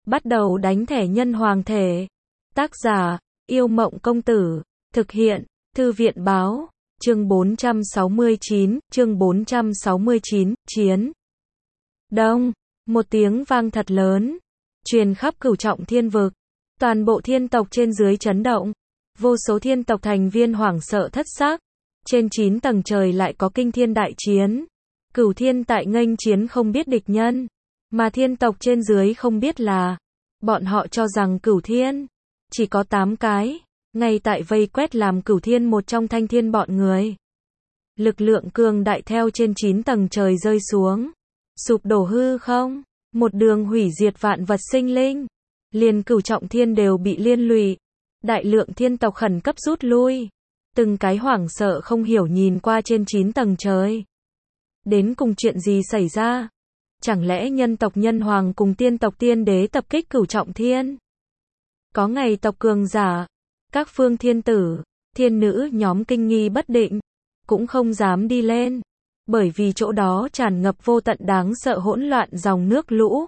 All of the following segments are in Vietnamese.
Bắt đầu đánh thẻ nhân hoàng thể. Tác giả, Yêu Mộng Công Tử. Thực hiện, Thư viện Báo. Chương 469, Chiến. Đông, một tiếng vang thật lớn, truyền khắp cửu trọng thiên vực. Toàn bộ thiên tộc trên dưới chấn động. Vô số thiên tộc thành viên hoảng sợ thất xác. Trên 9 tầng trời lại có kinh thiên đại chiến. Cửu thiên tại nghênh chiến không biết địch nhân. Mà thiên tộc trên dưới không biết là, bọn họ cho rằng cửu thiên chỉ có 8 cái, ngay tại vây quét làm cửu thiên một trong thanh thiên bọn người. Lực lượng cường đại theo trên 9 tầng trời rơi xuống, sụp đổ hư không, một đường hủy diệt vạn vật sinh linh. Liền cửu trọng thiên đều bị liên lụy. Đại lượng thiên tộc khẩn cấp rút lui. Từng cái hoảng sợ không hiểu nhìn qua trên 9 tầng trời. Đến cùng chuyện gì xảy ra? Chẳng lẽ nhân tộc nhân hoàng cùng tiên tộc tiên đế tập kích cửu trọng thiên? Có ngày tộc cường giả, các phương thiên tử, thiên nữ nhóm kinh nghi bất định, cũng không dám đi lên, bởi vì chỗ đó tràn ngập vô tận đáng sợ hỗn loạn dòng nước lũ.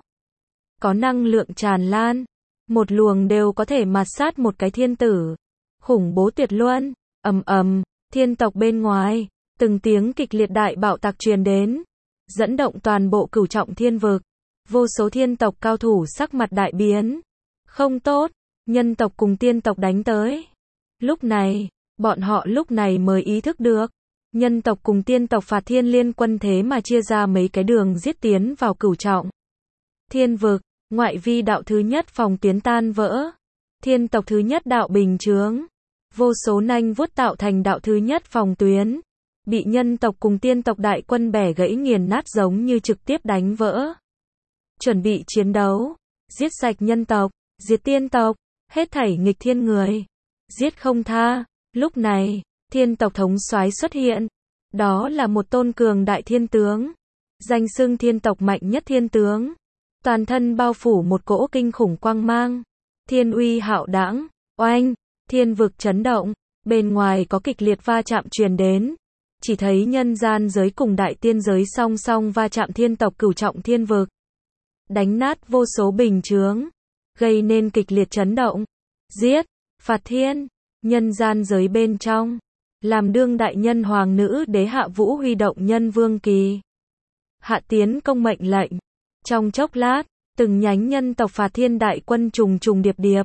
Có năng lượng tràn lan, một luồng đều có thể mạt sát một cái thiên tử. Khủng bố tuyệt luân, ầm ầm, thiên tộc bên ngoài, từng tiếng kịch liệt đại bạo tạc truyền đến, dẫn động toàn bộ cửu trọng thiên vực. Vô số thiên tộc cao thủ sắc mặt đại biến. Không tốt, nhân tộc cùng tiên tộc đánh tới. Lúc này, bọn họ lúc này mới ý thức được, nhân tộc cùng tiên tộc phạt thiên liên quân thế mà chia ra mấy cái đường giết tiến vào cửu trọng thiên vực. Ngoại vi đạo thứ nhất phòng tuyến tan vỡ, thiên tộc thứ nhất đạo bình chướng, vô số nanh vuốt tạo thành đạo thứ nhất phòng tuyến, bị nhân tộc cùng tiên tộc đại quân bẻ gãy nghiền nát giống như trực tiếp đánh vỡ. Chuẩn bị chiến đấu, giết sạch nhân tộc, diệt tiên tộc, hết thảy nghịch thiên người, giết không tha. Lúc này, thiên tộc thống soái xuất hiện, đó là một tôn cường đại thiên tướng, danh xưng thiên tộc mạnh nhất thiên tướng. Toàn thân bao phủ một cỗ kinh khủng quang mang, thiên uy hạo đãng, oanh, thiên vực chấn động, bên ngoài có kịch liệt va chạm truyền đến, chỉ thấy nhân gian giới cùng đại tiên giới song song va chạm thiên tộc cửu trọng thiên vực, đánh nát vô số bình chướng, gây nên kịch liệt chấn động, giết, phạt thiên, nhân gian giới bên trong, làm đương đại nhân hoàng nữ đế Hạ Vũ huy động nhân vương kỳ, hạ tiến công mệnh lệnh. Trong chốc lát, từng nhánh nhân tộc phạt thiên đại quân trùng trùng điệp điệp,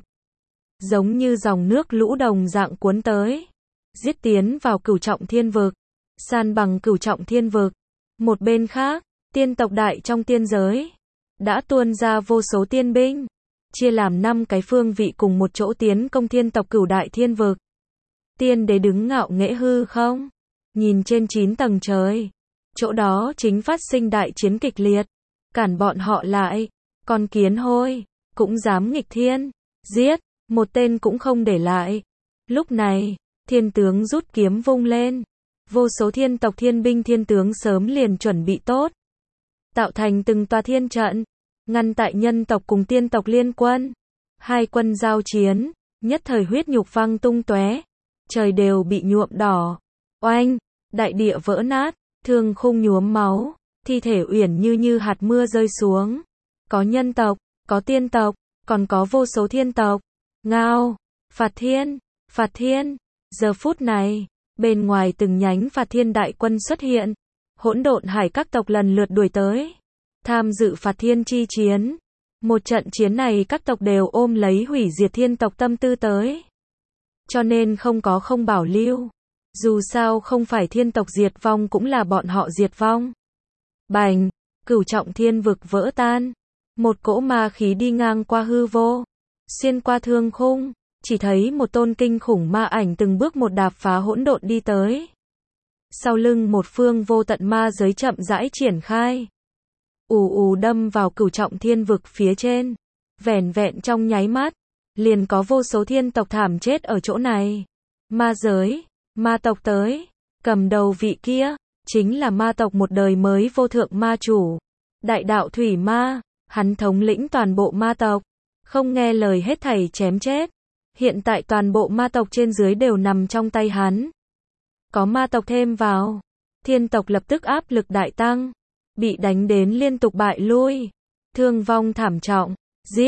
giống như dòng nước lũ đồng dạng cuốn tới, giết tiến vào cửu trọng thiên vực, san bằng cửu trọng thiên vực. Một bên khác, tiên tộc đại trong tiên giới, đã tuôn ra vô số tiên binh, chia làm 5 cái phương vị cùng một chỗ tiến công thiên tộc cửu đại thiên vực. Tiên đế đứng ngạo nghễ hư không, nhìn trên 9 tầng trời, chỗ đó chính phát sinh đại chiến kịch liệt. Cản bọn họ lại, con kiến hôi, cũng dám nghịch thiên, giết, một tên cũng không để lại. Lúc này, thiên tướng rút kiếm vung lên, vô số thiên tộc thiên binh thiên tướng sớm liền chuẩn bị tốt, tạo thành từng tòa thiên trận, ngăn tại nhân tộc cùng tiên tộc liên quân. Hai quân giao chiến, nhất thời huyết nhục văng tung tóe, trời đều bị nhuộm đỏ, oanh, đại địa vỡ nát, thương khung nhuốm máu. Thi thể uyển như hạt mưa rơi xuống. Có nhân tộc, có tiên tộc, còn có vô số thiên tộc. Ngao, phạt thiên. Giờ phút này, bên ngoài từng nhánh phạt thiên đại quân xuất hiện. Hỗn độn hải các tộc lần lượt đuổi tới, tham dự phạt thiên chi chiến. Một trận chiến này các tộc đều ôm lấy hủy diệt thiên tộc tâm tư tới, cho nên không bảo lưu. Dù sao không phải thiên tộc diệt vong cũng là bọn họ diệt vong. Bành, cửu trọng thiên vực vỡ tan, một cỗ ma khí đi ngang qua hư vô, xuyên qua thương khung, chỉ thấy một tôn kinh khủng ma ảnh từng bước một đạp phá hỗn độn đi tới. Sau lưng một phương vô tận ma giới chậm rãi triển khai, ù ù đâm vào cửu trọng thiên vực phía trên. Vẻn vẹn trong nháy mắt, liền có vô số thiên tộc thảm chết ở chỗ này. Ma giới, ma tộc tới, cầm đầu vị kia chính là ma tộc một đời mới vô thượng ma chủ, đại đạo thủy ma, hắn thống lĩnh toàn bộ ma tộc, không nghe lời hết thảy chém chết. Hiện tại toàn bộ ma tộc trên dưới đều nằm trong tay hắn. Có ma tộc thêm vào, thiên tộc lập tức áp lực đại tăng, bị đánh đến liên tục bại lui, thương vong thảm trọng, giết,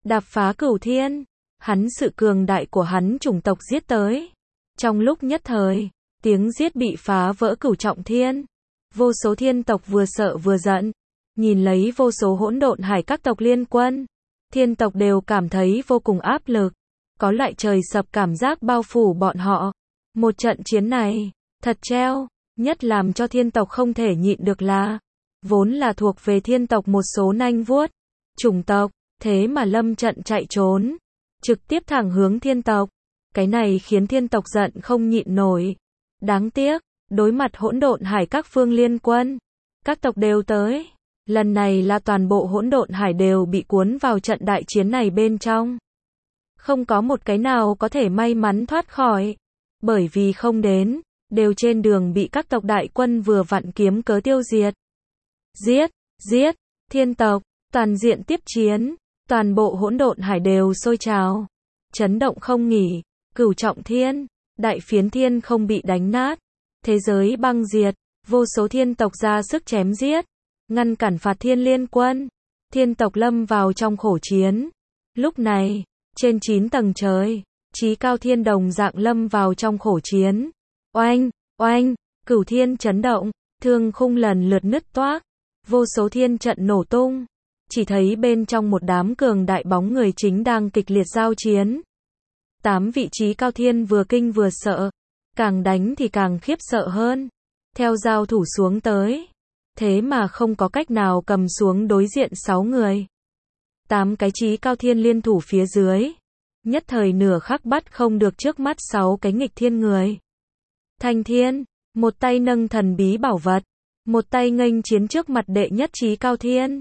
đạp phá cửu thiên. Hắn sự cường đại của hắn chủng tộc giết tới. Trong lúc nhất thời, tiếng giết bị phá vỡ cửu trọng thiên. Vô số thiên tộc vừa sợ vừa giận. Nhìn lấy vô số hỗn độn hải các tộc liên quân. Thiên tộc đều cảm thấy vô cùng áp lực. Có loại trời sập cảm giác bao phủ bọn họ. Một trận chiến này, thật treo. Nhất làm cho thiên tộc không thể nhịn được là, vốn là thuộc về thiên tộc một số nanh vuốt chủng tộc, thế mà lâm trận chạy trốn, trực tiếp thẳng hướng thiên tộc. Cái này khiến thiên tộc giận không nhịn nổi. Đáng tiếc, đối mặt hỗn độn hải các phương liên quân, các tộc đều tới. Lần này là toàn bộ hỗn độn hải đều bị cuốn vào trận đại chiến này bên trong. Không có một cái nào có thể may mắn thoát khỏi, bởi vì không đến, đều trên đường bị các tộc đại quân vừa vặn kiếm cớ tiêu diệt. Giết, giết, thiên tộc, toàn diện tiếp chiến, toàn bộ hỗn độn hải đều sôi trào, chấn động không nghỉ, cửu trọng thiên, đại phiến thiên không bị đánh nát, thế giới băng diệt, vô số thiên tộc ra sức chém giết, ngăn cản phạt thiên liên quân, thiên tộc lâm vào trong khổ chiến. Lúc này, trên 9 tầng trời, chí cao thiên đồng dạng lâm vào trong khổ chiến. Oanh, oanh, cửu thiên chấn động, thương khung lần lượt nứt toác, vô số thiên trận nổ tung, chỉ thấy bên trong một đám cường đại bóng người chính đang kịch liệt giao chiến. 8 vị trí cao thiên vừa kinh vừa sợ, càng đánh thì càng khiếp sợ hơn, theo giao thủ xuống tới, thế mà không có cách nào cầm xuống đối diện 6 người. 8 cái trí cao thiên liên thủ phía dưới, nhất thời nửa khắc bắt không được trước mắt 6 cái nghịch thiên người. Thanh Thiên, một tay nâng thần bí bảo vật, một tay nghênh chiến trước mặt đệ nhất trí cao thiên.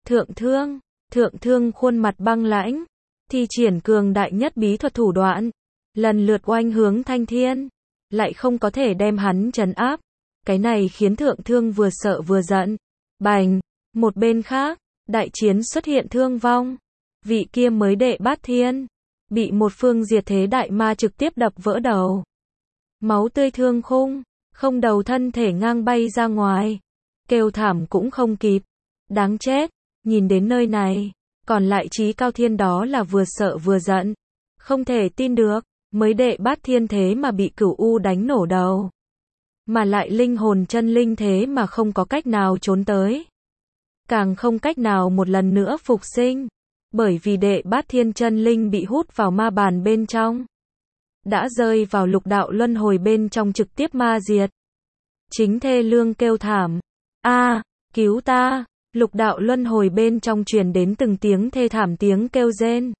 Thượng thương khuôn mặt băng lãnh, thi triển cường đại nhất bí thuật thủ đoạn, lần lượt oanh hướng Thanh Thiên, lại không có thể đem hắn trấn áp. Cái này khiến thượng thương vừa sợ vừa giận. Bành, một bên khác, đại chiến xuất hiện thương vong. Vị kia mới đệ bát thiên, bị một phương diệt thế đại ma trực tiếp đập vỡ đầu. Máu tươi thương khung, không đầu thân thể ngang bay ra ngoài. Kêu thảm cũng không kịp. Đáng chết, nhìn đến nơi này, còn lại trí cao thiên đó là vừa sợ vừa giận. Không thể tin được, mới đệ bát thiên thế mà bị cửu u đánh nổ đầu. Mà lại linh hồn chân linh thế mà không có cách nào trốn tới. Càng không cách nào một lần nữa phục sinh. Bởi vì đệ bát thiên chân linh bị hút vào ma bàn bên trong. Đã rơi vào lục đạo luân hồi bên trong trực tiếp ma diệt. Chính thê lương kêu thảm. A, cứu ta, lục đạo luân hồi bên trong truyền đến từng tiếng thê thảm tiếng kêu rên.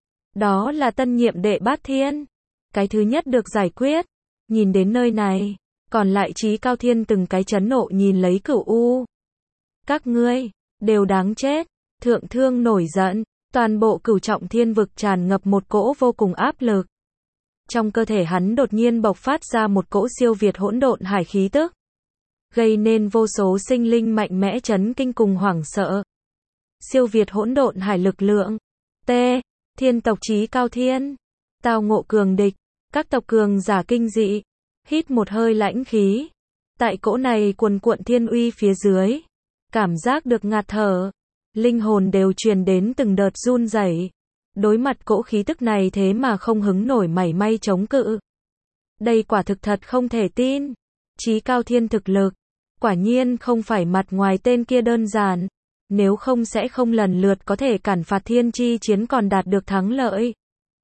Đó là tân nhiệm đệ bát thiên. Cái thứ nhất được giải quyết. Nhìn đến nơi này, còn lại trí cao thiên từng cái chấn nộ nhìn lấy cửu u. Các ngươi, đều đáng chết. Thượng thương nổi giận, toàn bộ cửu trọng thiên vực tràn ngập một cỗ vô cùng áp lực. Trong cơ thể hắn đột nhiên bộc phát ra một cỗ siêu việt hỗn độn hải khí tức, gây nên vô số sinh linh mạnh mẽ chấn kinh cùng hoảng sợ. Siêu việt hỗn độn hải lực lượng. T. Thiên tộc chí cao thiên. Tao ngộ cường địch. Các tộc cường giả kinh dị. Hít một hơi lãnh khí. Tại cỗ này cuồn cuộn thiên uy phía dưới. Cảm giác được ngạt thở. Linh hồn đều truyền đến từng đợt run rẩy. Đối mặt cỗ khí tức này thế mà không hứng nổi mảy may chống cự. Đây quả thực thật không thể tin. Chí cao thiên thực lực. Quả nhiên không phải mặt ngoài tên kia đơn giản. Nếu không sẽ không lần lượt có thể cản phạt thiên chi chiến còn đạt được thắng lợi.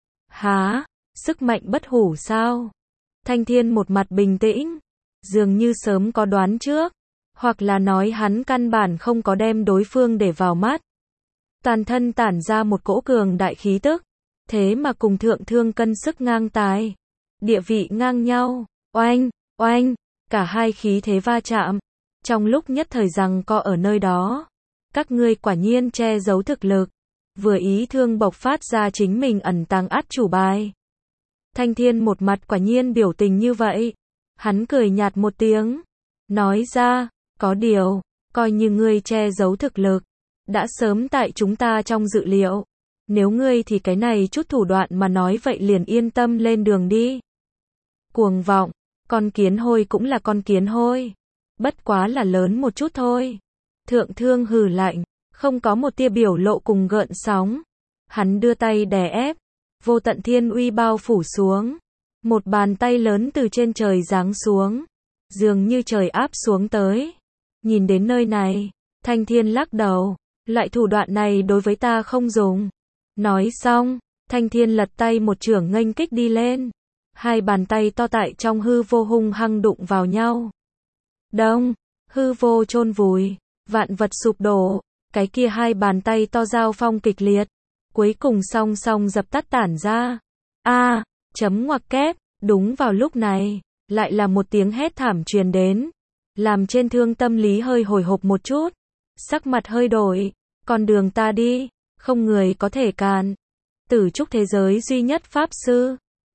Hả? Sức mạnh bất hủ sao? Thanh Thiên một mặt bình tĩnh. Dường như sớm có đoán trước. Hoặc là nói hắn căn bản không có đem đối phương để vào mắt. Toàn thân tản ra một cỗ cường đại khí tức. Thế mà cùng thượng thương cân sức ngang tài. Địa vị ngang nhau. Oanh, oanh. Cả hai khí thế va chạm. Trong lúc nhất thời giằng co ở nơi đó. Các ngươi quả nhiên che giấu thực lực. Vừa ý thương bộc phát ra chính mình ẩn tàng át chủ bài. Thanh Thiên một mặt quả nhiên biểu tình như vậy. Hắn cười nhạt một tiếng. Nói ra, có điều, coi như ngươi che giấu thực lực. Đã sớm tại chúng ta trong dự liệu. Nếu ngươi thì cái này chút thủ đoạn mà nói vậy liền yên tâm lên đường đi. Cuồng vọng, con kiến hôi cũng là con kiến hôi. Bất quá là lớn một chút thôi. Thượng thương hừ lạnh, không có một tia biểu lộ cùng gợn sóng. Hắn đưa tay đè ép, vô tận thiên uy bao phủ xuống. Một bàn tay lớn từ trên trời giáng xuống, dường như trời áp xuống tới. Nhìn đến nơi này, Thanh Thiên lắc đầu, loại thủ đoạn này đối với ta không dùng. Nói xong, Thanh Thiên lật tay một chưởng nghênh kích đi lên. Hai bàn tay to tại trong hư vô hung hăng đụng vào nhau. Đông, hư vô chôn vùi, vạn vật sụp đổ, cái kia hai bàn tay to giao phong kịch liệt, cuối cùng song song dập tắt tản ra. A, chấm ngoặc kép, đúng vào lúc này, lại là một tiếng hét thảm truyền đến, làm trên Thương tâm lý hơi hồi hộp một chút, sắc mặt hơi đổi, con đường ta đi, không người có thể cản. Tử trúc thế giới duy nhất pháp sư